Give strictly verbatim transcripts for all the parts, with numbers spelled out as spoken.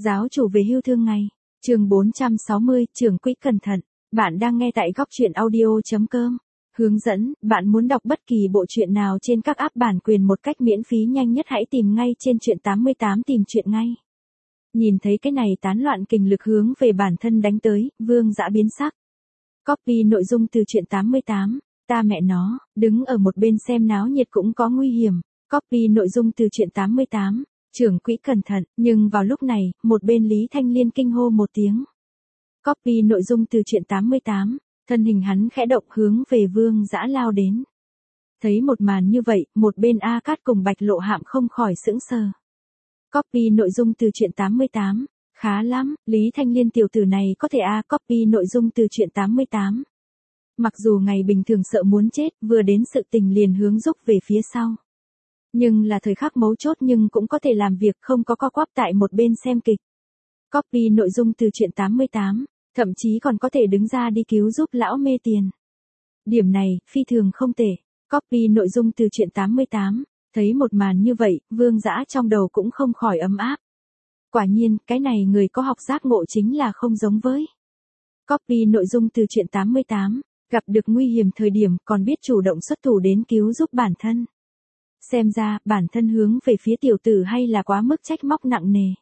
Giáo chủ về hưu thương ngày. Chương bốn trăm sáu mươi, trưởng quỹ cẩn thận. Bạn đang nghe tại góc truyện audio chấm com. Hướng dẫn, bạn muốn đọc bất kỳ bộ truyện nào trên các app bản quyền một cách miễn phí nhanh nhất hãy tìm ngay trên truyện tám mươi tám tìm truyện ngay. Nhìn thấy cái này tán loạn kình lực hướng về bản thân đánh tới, Vương Dã biến sắc. Copy nội dung từ truyện tám mươi tám, ta mẹ nó, đứng ở một bên xem náo nhiệt cũng có nguy hiểm. Copy nội dung từ truyện tám mươi tám, trưởng quỹ cẩn thận, nhưng vào lúc này, một bên Lý Thanh Liên kinh hô một tiếng. Copy nội dung từ truyện tám mươi tám, thân hình hắn khẽ động hướng về Vương Dã lao đến. Thấy một màn như vậy, một bên A Cát cùng Bạch Lộ Hạm không khỏi sững sờ. Copy nội dung từ truyện tám mươi tám, khá lắm, Lý Thanh Liên tiểu tử này có thể a copy nội dung từ truyện tám mươi tám. Mặc dù ngày bình thường sợ muốn chết, vừa đến sự tình liền hướng rúc về phía sau. Nhưng là thời khắc mấu chốt nhưng cũng có thể làm việc không có co quắp tại một bên xem kịch. Copy nội dung từ truyện tám mươi tám, thậm chí còn có thể đứng ra đi cứu giúp lão mê tiền. Điểm này, phi thường không tệ. Copy nội dung từ truyện tám mươi tám, thấy một màn như vậy, Vương Dã trong đầu cũng không khỏi ấm áp. Quả nhiên, cái này người có học giác ngộ chính là không giống với. Copy nội dung từ truyện tám mươi tám, gặp được nguy hiểm thời điểm còn biết chủ động xuất thủ đến cứu giúp bản thân. Xem ra, bản thân hướng về phía tiểu tử hay là quá mức trách móc nặng nề.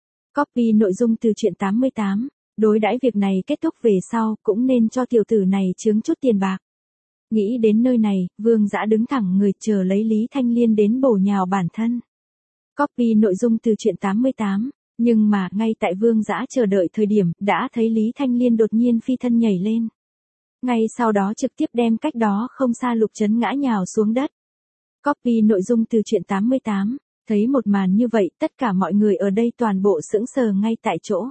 Copy nội dung từ truyện tám mươi tám, đối đãi việc này kết thúc về sau, cũng nên cho tiểu tử này chướng chút tiền bạc. Nghĩ đến nơi này, Vương Dã đứng thẳng người chờ lấy Lý Thanh Liên đến bổ nhào bản thân. Copy nội dung từ truyện tám mươi tám, nhưng mà ngay tại Vương Dã chờ đợi thời điểm, đã thấy Lý Thanh Liên đột nhiên phi thân nhảy lên. Ngay sau đó trực tiếp đem cách đó không xa Lục Trấn ngã nhào xuống đất. Copy nội dung từ truyện tám mươi tám, thấy một màn như vậy, tất cả mọi người ở đây toàn bộ sững sờ ngay tại chỗ.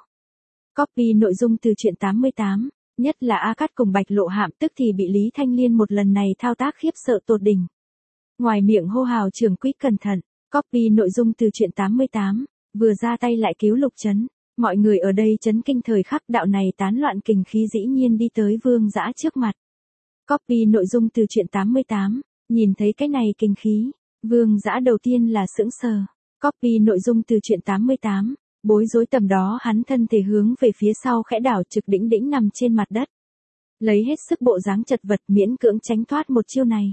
Copy nội dung từ truyện tám mươi tám, nhất là A Cát cùng Bạch Lộ Hạm tức thì bị Lý Thanh Liên một lần này thao tác khiếp sợ tột đỉnh. Ngoài miệng hô hào trưởng quỹ cẩn thận, copy nội dung từ truyện tám mươi tám, vừa ra tay lại cứu Lục Trấn. Mọi người ở đây chấn kinh thời khắc đạo này tán loạn kình khí dĩ nhiên đi tới Vương Dã trước mặt. Copy nội dung từ truyện tám mươi tám, nhìn thấy cái này kình khí, Vương Dã đầu tiên là sững sờ. Copy nội dung từ truyện tám mươi tám, bối rối tầm đó hắn thân thể hướng về phía sau khẽ đảo trực đĩnh đĩnh nằm trên mặt đất. Lấy hết sức bộ dáng chật vật miễn cưỡng tránh thoát một chiêu này.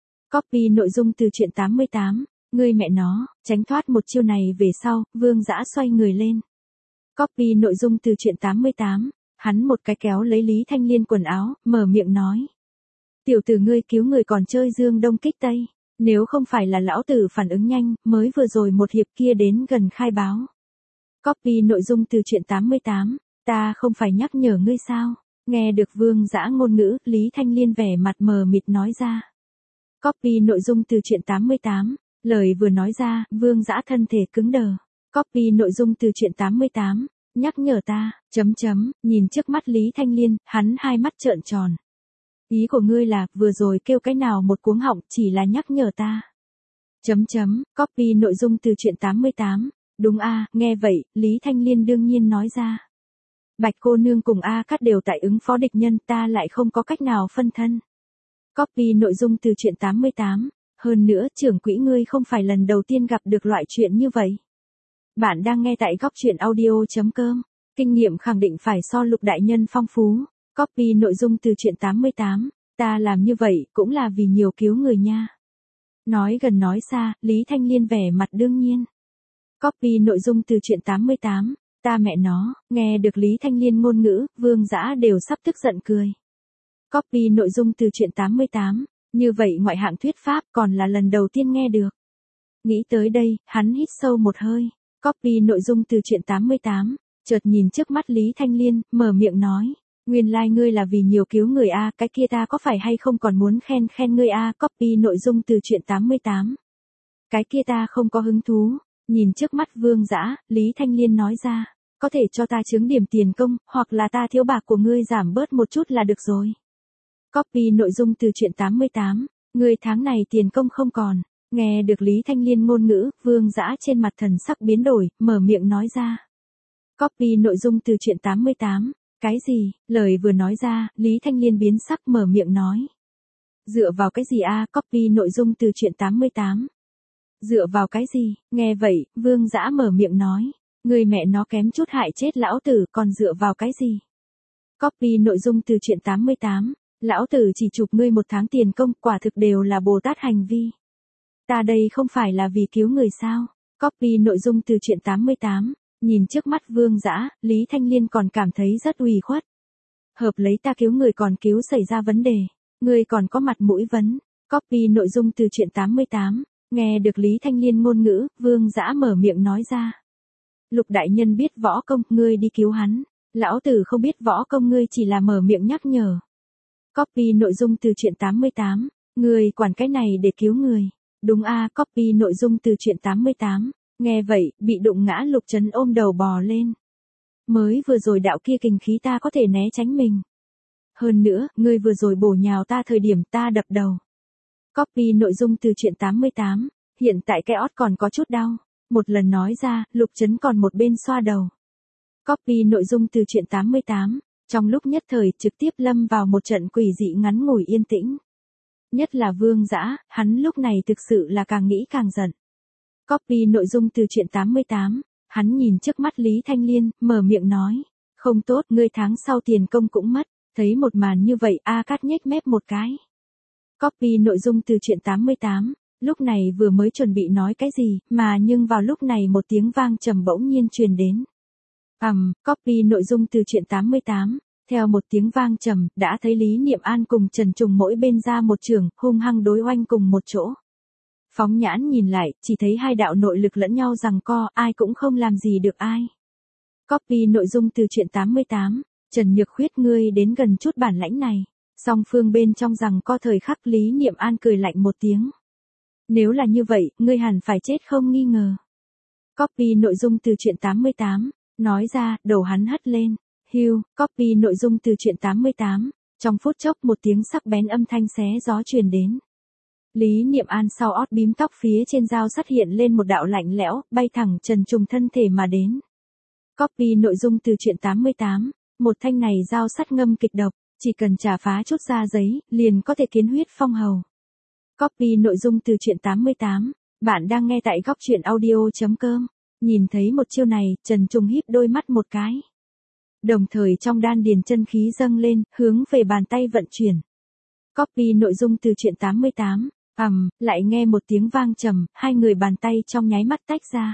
Copy nội dung từ truyện tám mươi tám, ngươi mẹ nó, tránh thoát một chiêu này về sau, Vương Dã xoay người lên. Copy nội dung từ truyện tám mươi tám, hắn một cái kéo lấy Lý Thanh Liên quần áo, mở miệng nói. Tiểu tử ngươi cứu người còn chơi dương đông kích tây, nếu không phải là lão tử phản ứng nhanh, mới vừa rồi một hiệp kia đến gần khai báo. Copy nội dung từ truyện tám mươi tám, ta không phải nhắc nhở ngươi sao? Nghe được Vương Dã ngôn ngữ, Lý Thanh Liên vẻ mặt mờ mịt nói ra. Copy nội dung từ truyện tám mươi tám, lời vừa nói ra, Vương Dã thân thể cứng đờ. Copy nội dung từ truyện tám mươi tám, nhắc nhở ta, chấm chấm, nhìn trước mắt Lý Thanh Liên, hắn hai mắt trợn tròn. Ý của ngươi là, vừa rồi kêu cái nào một cuống họng, chỉ là nhắc nhở ta. Chấm chấm, copy nội dung từ truyện tám mươi tám, đúng a, nghe vậy, Lý Thanh Liên đương nhiên nói ra. Bạch cô nương cùng A Cát đều tại ứng phó địch nhân, ta lại không có cách nào phân thân. Copy nội dung từ truyện tám mươi tám, hơn nữa trưởng quỹ ngươi không phải lần đầu tiên gặp được loại chuyện như vậy. Bạn đang nghe tại góc truyện audio chấm com, kinh nghiệm khẳng định phải so Lục đại nhân phong phú. Copy nội dung từ truyện tám mươi tám, ta làm như vậy cũng là vì nhiều cứu người nha. Nói gần nói xa, Lý Thanh Liên vẻ mặt đương nhiên. Copy nội dung từ truyện tám mươi tám, ta mẹ nó, nghe được Lý Thanh Liên ngôn ngữ, Vương Dã đều sắp tức giận cười. Copy nội dung từ truyện tám mươi tám, như vậy ngoại hạng thuyết pháp còn là lần đầu tiên nghe được. Nghĩ tới đây, hắn hít sâu một hơi. Copy nội dung từ truyện tám mươi tám, chợt nhìn trước mắt Lý Thanh Liên, mở miệng nói. Nguyên lai like ngươi là vì nhiều cứu người a, cái kia ta có phải hay không còn muốn khen khen ngươi a, copy nội dung từ truyện tám mươi tám. Cái kia ta không có hứng thú, nhìn trước mắt Vương Dã, Lý Thanh Liên nói ra, có thể cho ta chướng điểm tiền công, hoặc là ta thiếu bạc của ngươi giảm bớt một chút là được rồi. Copy nội dung từ truyện tám mươi tám, ngươi tháng này tiền công không còn, nghe được Lý Thanh Liên ngôn ngữ, Vương Dã trên mặt thần sắc biến đổi, mở miệng nói ra. Copy nội dung từ truyện tám mươi tám. Cái gì? Lời vừa nói ra, Lý Thanh Liên biến sắc mở miệng nói. Dựa vào cái gì a? Copy nội dung từ truyện tám mươi tám. Dựa vào cái gì? Nghe vậy, Vương Dã mở miệng nói. Người mẹ nó kém chút hại chết lão tử còn dựa vào cái gì? Copy nội dung từ truyện tám mươi tám. Lão tử chỉ chụp ngươi một tháng tiền công, quả thực đều là Bồ Tát hành vi. Ta đây không phải là vì cứu người sao? Copy nội dung từ truyện tám mươi tám. Nhìn trước mắt Vương Dã, Lý Thanh Liên còn cảm thấy rất ủy khuất. Hợp lấy ta cứu người còn cứu xảy ra vấn đề. Ngươi còn có mặt mũi vấn. Copy nội dung từ truyện tám mươi tám. Nghe được Lý Thanh Liên ngôn ngữ, Vương Dã mở miệng nói ra. Lục đại nhân biết võ công, ngươi đi cứu hắn. Lão tử không biết võ công, ngươi chỉ là mở miệng nhắc nhở. Copy nội dung từ truyện tám mươi tám. Ngươi quản cái này để cứu người. Đúng a, à, copy nội dung từ truyện tám mươi tám. Nghe vậy, bị đụng ngã Lục Trấn ôm đầu bò lên. Mới vừa rồi đạo kia kình khí ta có thể né tránh mình. Hơn nữa, ngươi vừa rồi bổ nhào ta thời điểm ta đập đầu. Copy nội dung từ truyện tám mươi tám. Hiện tại cái ót còn có chút đau. Một lần nói ra, Lục Trấn còn một bên xoa đầu. Copy nội dung từ truyện tám mươi tám. Trong lúc nhất thời trực tiếp lâm vào một trận quỷ dị ngắn ngủi yên tĩnh. Nhất là Vương Dã, hắn lúc này thực sự là càng nghĩ càng giận. Copy nội dung từ truyện tám mươi tám. Hắn nhìn trước mắt Lý Thanh Liên, mở miệng nói. Không tốt, ngươi tháng sau tiền công cũng mất. Thấy một màn như vậy, A Cát nhếch mép một cái. Copy nội dung từ truyện tám mươi tám. Lúc này vừa mới chuẩn bị nói cái gì, mà nhưng vào lúc này một tiếng vang trầm bỗng nhiên truyền đến. Ầm, um, copy nội dung từ truyện tám mươi tám. Theo một tiếng vang trầm, đã thấy Lý Niệm An cùng Trần Trùng mỗi bên ra một trường, hung hăng đối oanh cùng một chỗ. Phóng nhãn nhìn lại, chỉ thấy hai đạo nội lực lẫn nhau giằng co, ai cũng không làm gì được ai. Copy nội dung từ truyện tám mươi tám. Trần Nhược Khuyết, ngươi đến gần chút bản lãnh này. Song phương bên trong giằng co thời khắc, Lý Niệm An cười lạnh một tiếng. Nếu là như vậy, ngươi hẳn phải chết không nghi ngờ. Copy nội dung từ truyện tám mươi tám. Nói ra, đầu hắn hất lên. Hưu, copy nội dung từ truyện tám mươi tám. Trong phút chốc một tiếng sắc bén âm thanh xé gió truyền đến. Lý Niệm An sau ót bím tóc phía trên dao sắt hiện lên một đạo lạnh lẽo, bay thẳng Trần Trùng thân thể mà đến. Copy nội dung từ truyện tám mươi tám. Một thanh này dao sắt ngâm kịch độc, chỉ cần trả phá chút da giấy, liền có thể kiến huyết phong hầu. Copy nội dung từ truyện tám mươi tám. Bạn đang nghe tại góc truyện audio chấm com. Nhìn thấy một chiêu này, Trần Trùng híp đôi mắt một cái. Đồng thời trong đan điền chân khí dâng lên, hướng về bàn tay vận chuyển. Copy nội dung từ truyện tám mươi tám. Ầm, um, lại nghe một tiếng vang trầm, hai người bàn tay trong nháy mắt tách ra.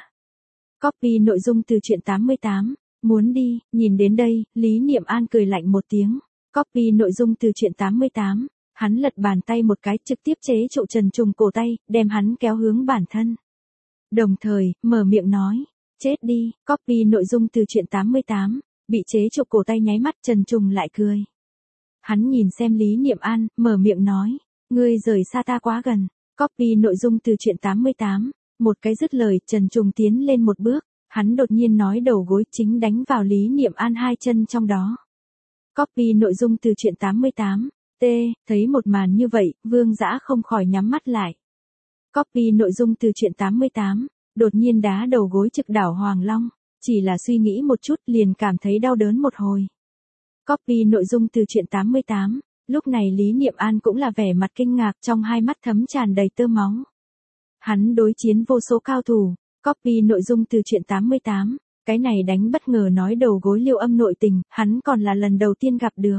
Copy nội dung từ truyện tám mươi tám. Muốn đi, nhìn đến đây, Lý Niệm An cười lạnh một tiếng. Copy nội dung từ truyện tám mươi tám. Hắn lật bàn tay một cái trực tiếp chế trụ Trần Trùng cổ tay, đem hắn kéo hướng bản thân. Đồng thời, mở miệng nói. Chết đi, copy nội dung từ truyện tám mươi tám. Bị chế trụ cổ tay nháy mắt Trần Trùng lại cười. Hắn nhìn xem Lý Niệm An, mở miệng nói. Ngươi rời xa ta quá gần. Copy nội dung từ truyện tám mươi tám. Một cái dứt lời, Trần Trùng tiến lên một bước. Hắn đột nhiên nói đầu gối chính đánh vào Lý Niệm An hai chân trong đó. Copy nội dung từ truyện tám mươi tám. T, thấy một màn như vậy, Vương Dã không khỏi nhắm mắt lại. Copy nội dung từ truyện tám mươi tám. Đột nhiên đá đầu gối trực đảo Hoàng Long. Chỉ là suy nghĩ một chút liền cảm thấy đau đớn một hồi. Copy nội dung từ truyện tám mươi tám. Lúc này Lý Niệm An cũng là vẻ mặt kinh ngạc, trong hai mắt thấm tràn đầy tơ máu. Hắn đối chiến vô số cao thủ. Copy nội dung từ truyện tám mươi tám. Cái này đánh bất ngờ nói đầu gối Liêu Âm nội tình, hắn còn là lần đầu tiên gặp được.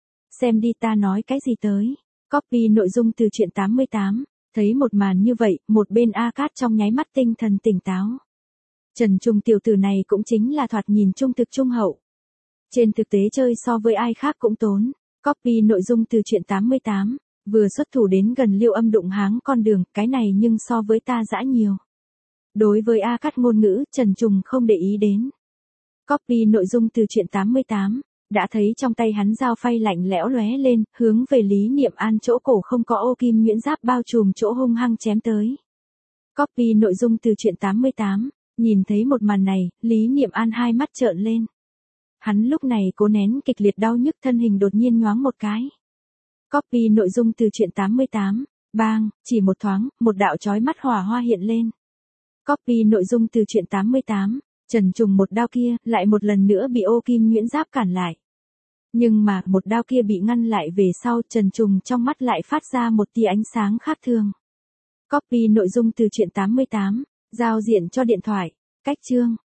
Xem đi ta nói cái gì tới. Copy nội dung từ truyện tám mươi tám. Thấy một màn như vậy, một bên A Cát trong nháy mắt tinh thần tỉnh táo. Trần Trùng tiểu tử này cũng chính là thoạt nhìn trung thực trung hậu. Trên thực tế chơi so với ai khác cũng tốn. Copy nội dung từ truyện tám mươi tám. Vừa xuất thủ đến gần Liêu Âm đụng háng con đường, cái này nhưng so với ta dã nhiều. Đối với A Cát ngôn ngữ, Trần Trùng không để ý đến. Copy nội dung từ truyện tám mươi tám. Đã thấy trong tay hắn dao phay lạnh lẽo lóe lên, hướng về Lý Niệm An chỗ cổ không có ô kim nhuyễn giáp bao trùm chỗ hung hăng chém tới. Copy nội dung từ truyện tám mươi tám. Nhìn thấy một màn này, Lý Niệm An hai mắt trợn lên. Hắn lúc này cố nén kịch liệt đau nhức, thân hình đột nhiên nhoáng một cái. Copy nội dung từ truyện tám mươi tám. Bang, chỉ một thoáng, một đạo chói mắt hỏa hoa hiện lên. Copy nội dung từ truyện tám mươi tám. Trần Trùng một đao kia, lại một lần nữa bị ô kim nhuyễn giáp cản lại. Nhưng mà, một đao kia bị ngăn lại về sau, Trần Trùng trong mắt lại phát ra một tia ánh sáng khác thường. Copy nội dung từ truyện tám mươi tám. Giao diện cho điện thoại. Cách chương.